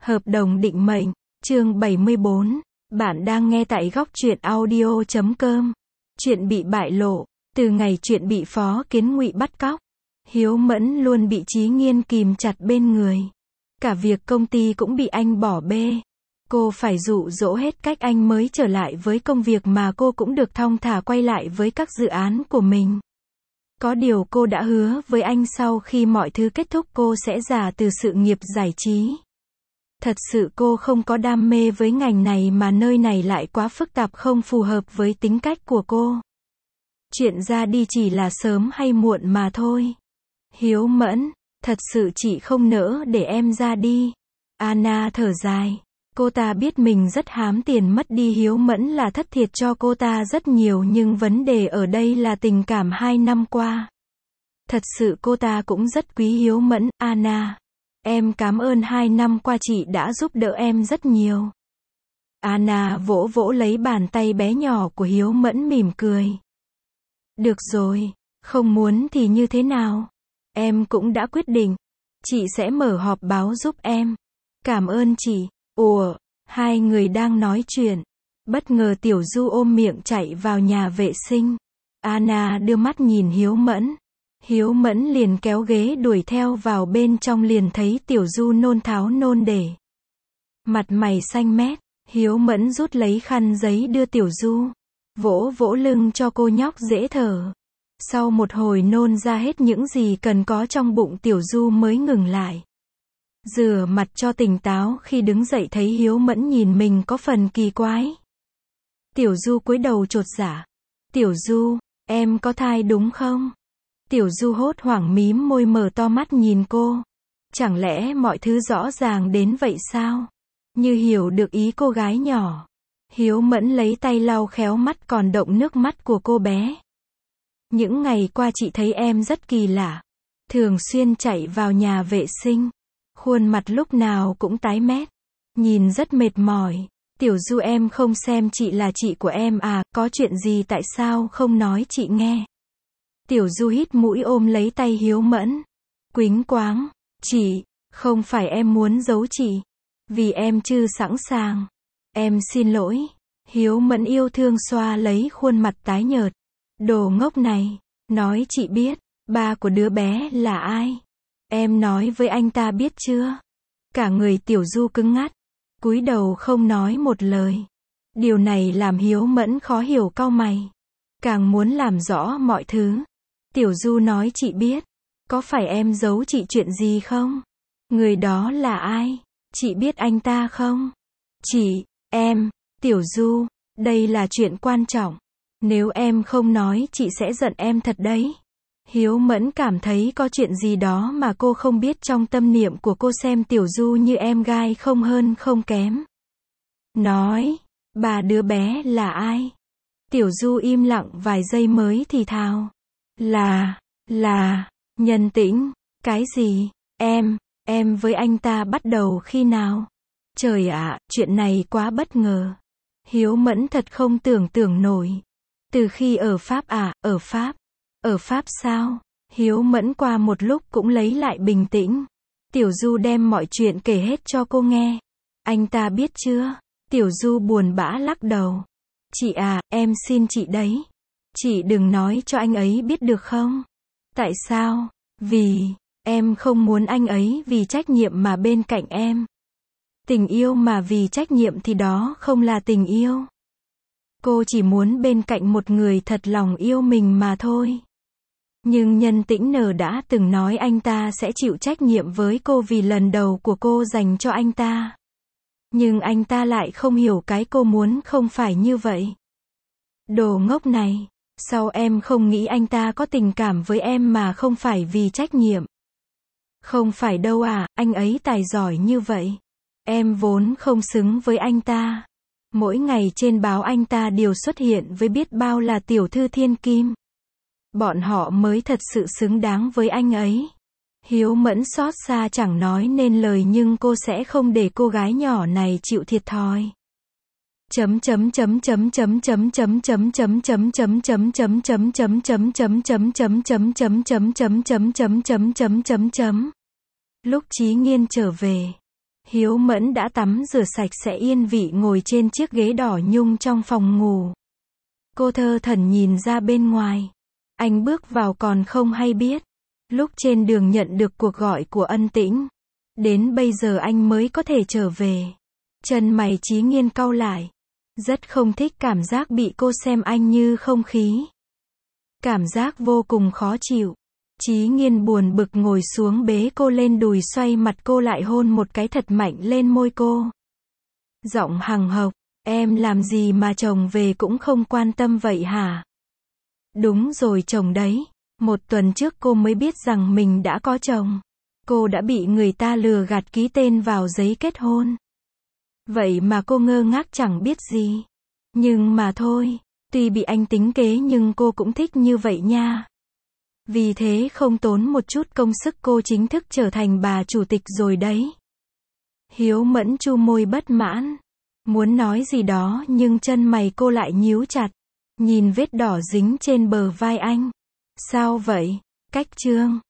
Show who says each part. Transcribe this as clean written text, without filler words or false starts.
Speaker 1: Hợp đồng định mệnh, chương 74. Bạn đang nghe tại góc truyện audio.com. Chuyện bị bại lộ. Từ ngày chuyện bị Phó Kiến Ngụy bắt cóc, Hiếu Mẫn luôn bị Chí Nghiên kìm chặt bên người. Cả việc công ty cũng bị anh bỏ bê. Cô phải dụ dỗ hết cách anh mới trở lại với công việc mà cô cũng được thong thả quay lại với các dự án của mình. Có điều cô đã hứa với anh sau khi mọi thứ kết thúc cô sẽ già từ sự nghiệp giải trí. Thật sự cô không có đam mê với ngành này mà nơi này lại quá phức tạp không phù hợp với tính cách của cô. Chuyện ra đi chỉ là sớm hay muộn mà thôi. Hiếu Mẫn, thật sự chị không nỡ để em ra đi. Anna thở dài. Cô ta biết mình rất hám tiền, mất đi Hiếu Mẫn là thất thiệt cho cô ta rất nhiều, nhưng vấn đề ở đây là tình cảm 2 năm qua. Thật sự cô ta cũng rất quý Hiếu Mẫn. Anna, em cảm ơn 2 năm qua chị đã giúp đỡ em rất nhiều. Anna vỗ vỗ lấy bàn tay bé nhỏ của Hiếu Mẫn mỉm cười. Được rồi, không muốn thì như thế nào? Em cũng đã quyết định. Chị sẽ mở họp báo giúp em. Cảm ơn chị. Ủa, hai người đang nói chuyện. Bất ngờ Tiểu Du ôm miệng chạy vào nhà vệ sinh. Anna đưa mắt nhìn Hiếu Mẫn. Hiếu Mẫn liền kéo ghế đuổi theo vào bên trong, liền thấy Tiểu Du nôn tháo nôn để. Mặt mày xanh mét, Hiếu Mẫn rút lấy khăn giấy đưa Tiểu Du. Vỗ vỗ lưng cho cô nhóc dễ thở. Sau một hồi nôn ra hết những gì cần có trong bụng, Tiểu Du mới ngừng lại. Rửa mặt cho tỉnh táo, khi đứng dậy thấy Hiếu Mẫn nhìn mình có phần kỳ quái. Tiểu Du cúi đầu chột dạ. Tiểu Du, em có thai đúng không? Tiểu Du hốt hoảng mím môi mở to mắt nhìn cô. Chẳng lẽ mọi thứ rõ ràng đến vậy sao? Như hiểu được ý cô gái nhỏ. Hiếu Mẫn lấy tay lau khéo mắt còn đọng nước mắt của cô bé. Những ngày qua chị thấy em rất kỳ lạ. Thường xuyên chạy vào nhà vệ sinh. Khuôn mặt lúc nào cũng tái mét. Nhìn rất mệt mỏi. Tiểu Du, em không xem chị là chị của em à, có chuyện gì tại sao không nói chị nghe? Tiểu Du hít mũi ôm lấy tay Hiếu Mẫn. Quýnh quáng. Chị, không phải em muốn giấu chị. Vì em chưa sẵn sàng. Em xin lỗi. Hiếu Mẫn yêu thương xoa lấy khuôn mặt tái nhợt. Đồ ngốc này. Nói chị biết, ba của đứa bé là ai? Em nói với anh ta biết chưa? Cả người Tiểu Du cứng ngắt. Cúi đầu không nói một lời. Điều này làm Hiếu Mẫn khó hiểu, cau mày. Càng muốn làm rõ mọi thứ. Tiểu Du nói chị biết. Có phải em giấu chị chuyện gì không? Người đó là ai? Chị biết anh ta không? Chị, em, Tiểu Du, đây là chuyện quan trọng. Nếu em không nói chị sẽ giận em thật đấy. Hiếu Mẫn cảm thấy có chuyện gì đó mà cô không biết. Trong tâm niệm của cô xem Tiểu Du như em gái không hơn không kém. Nói, bà đứa bé là ai? Tiểu Du im lặng vài giây mới thì thào. Là, Nhân Tĩnh. Cái gì? Em với anh ta bắt đầu khi nào? Trời ạ, chuyện này quá bất ngờ. Hiếu Mẫn thật không tưởng tượng nổi. Từ khi ở Pháp à, ở Pháp? Ở Pháp sao? Hiếu Mẫn qua một lúc cũng lấy lại bình tĩnh. Tiểu Du đem mọi chuyện kể hết cho cô nghe. Anh ta biết chưa? Tiểu Du buồn bã lắc đầu. Chị à, em xin chị đấy. Chị đừng nói cho anh ấy biết được không? Tại sao? Vì em không muốn anh ấy vì trách nhiệm mà bên cạnh em. Tình yêu mà vì trách nhiệm thì đó không là tình yêu. Cô chỉ muốn bên cạnh một người thật lòng yêu mình mà thôi. Nhưng Nhân Tĩnh đã từng nói anh ta sẽ chịu trách nhiệm với cô vì lần đầu của cô dành cho anh ta. Nhưng anh ta lại không hiểu cái cô muốn không phải như vậy. Đồ ngốc này. Sao em không nghĩ anh ta có tình cảm với em mà không phải vì trách nhiệm? Không phải đâu à, anh ấy tài giỏi như vậy. Em vốn không xứng với anh ta. Mỗi ngày trên báo anh ta đều xuất hiện với biết bao là tiểu thư thiên kim. Bọn họ mới thật sự xứng đáng với anh ấy. Hiếu Mẫn xót xa chẳng nói nên lời, nhưng cô sẽ không để cô gái nhỏ này chịu thiệt thòi. Lúc Chí Nghiên trở về, Hiếu Mẫn đã tắm rửa sạch sẽ yên vị ngồi trên chiếc ghế đỏ nhung trong phòng ngủ. Cô thơ thẩn nhìn ra bên ngoài. Anh bước vào còn không hay biết. Lúc trên đường nhận được cuộc gọi của Ân Tĩnh. Đến bây giờ anh mới có thể trở về. Chân mày Chí Nghiên cau lại. Rất không thích cảm giác bị cô xem anh như không khí. Cảm giác vô cùng khó chịu. Chí Nghiên buồn bực ngồi xuống bế cô lên đùi xoay mặt cô lại hôn một cái thật mạnh lên môi cô. Giọng hằng hộc, em làm gì mà chồng về cũng không quan tâm vậy hả? Đúng rồi chồng đấy. 1 tuần trước cô mới biết rằng mình đã có chồng. Cô đã bị người ta lừa gạt ký tên vào giấy kết hôn. Vậy mà cô ngơ ngác chẳng biết gì. Nhưng mà thôi, tuy bị anh tính kế nhưng cô cũng thích như vậy nha. Vì thế không tốn một chút công sức cô chính thức trở thành bà chủ tịch rồi đấy. Hiếu Mẫn chu môi bất mãn. Muốn nói gì đó nhưng chân mày cô lại nhíu chặt. Nhìn vết đỏ dính trên bờ vai anh. Sao vậy? Cách trương.